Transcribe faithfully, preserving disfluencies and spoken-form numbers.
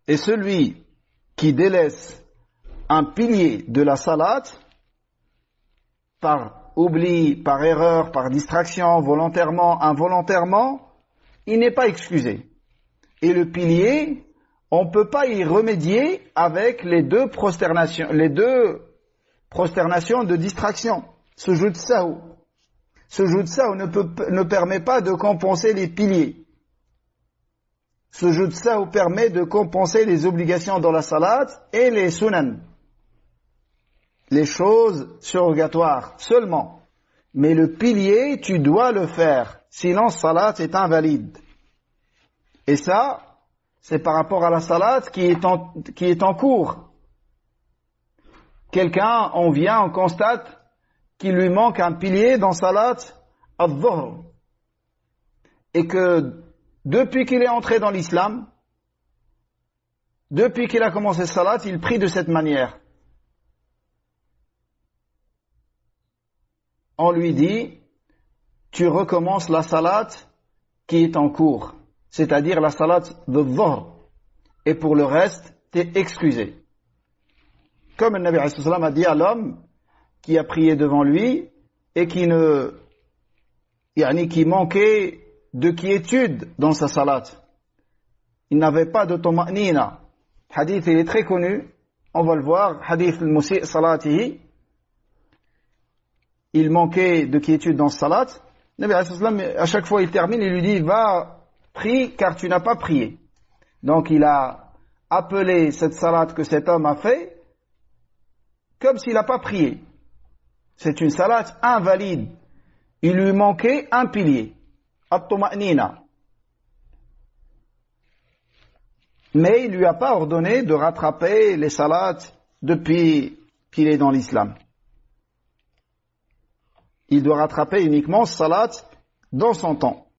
Et celui qui délaisse un pilier de la salat, par oubli, par erreur, par distraction, volontairement, involontairement, il n'est pas excusé. Et le pilier, on ne peut pas y remédier avec les deux prosternations, les deux prosternations de distraction. Sujoud sahou. Sujoud sahou ne, peut, ne permet pas de compenser les piliers. Sujoud sahou permet de compenser les obligations dans la salat et les sunan. Les choses surrogatoires seulement. Mais le pilier, tu dois le faire. Sinon, salat est invalide. Et ça, c'est par rapport à la salat qui est en, qui est en cours. Quelqu'un, on vient, on constate qu'il lui manque un pilier dans salat al-dhuhr. Et que depuis qu'il est entré dans l'islam, depuis qu'il a commencé salat, il prie de cette manière. On lui dit, tu recommences la salat qui est en cours, c'est-à-dire la salat de dhuhr, et pour le reste, tu es excusé. Comme le Nabi alayhi salam a dit à l'homme qui a prié devant lui et qui ne, yani qui manquait de quiétude dans sa salat. Il n'avait pas de tuma'nina. Hadith, il est très connu, on va le voir, hadith al-musi' salatihi. Il manquait de quiétude dans sa salat. Le Nabi alayhi salam, à chaque fois il termine, il lui dit, va, prie car tu n'as pas prié. Donc il a appelé cette salat que cet homme a fait comme s'il n'a pas prié. C'est une salat invalide. Il lui manquait un pilier, at-tuma'nina. Mais il ne lui a pas ordonné de rattraper les salats depuis qu'il est dans l'islam. Il doit rattraper uniquement salat dans son temps.